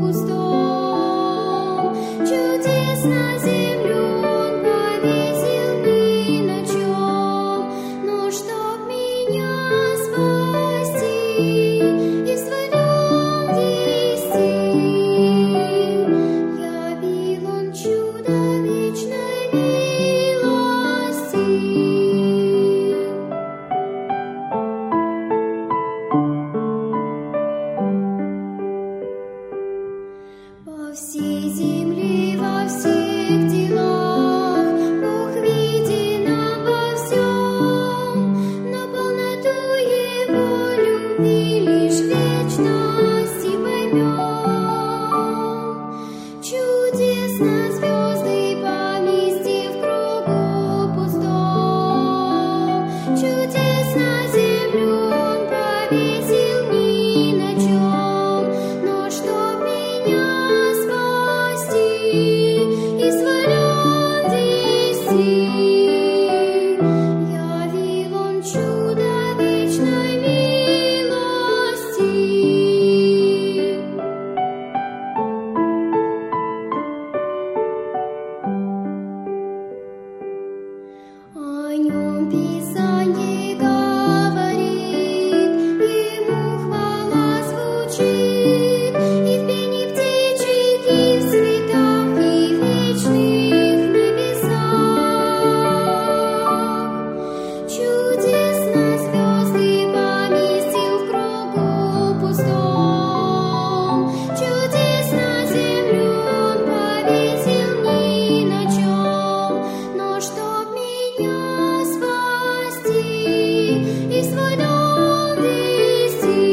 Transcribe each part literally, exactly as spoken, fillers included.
пустом. Чудес на землю Он повесил ни на чем. Но чтоб меня спасти и в свой дом ввести, явил Он чудо вечной милости. По всей земле, во всех делах Бог виден нам во всем, но полноту Его любви лишь в вечности поймем. Чудесно звезды поместив в кругу пустом, чудес на землю Он повесил ни на чем. Но чтоб меня спасти и в свой дом ввести, явил Он чудо вечной милости. О нем Писание говорит, Ему хвала звучит, и в пении птичек, и в цветах, и в вечных небесах. Чудесно звезды поместил в кругу пустом, чудес на землю Он повесил ни на чем. Но чтоб меня спасти и в свой дом ввести,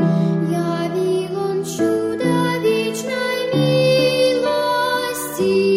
явил Он чудо вечной милости.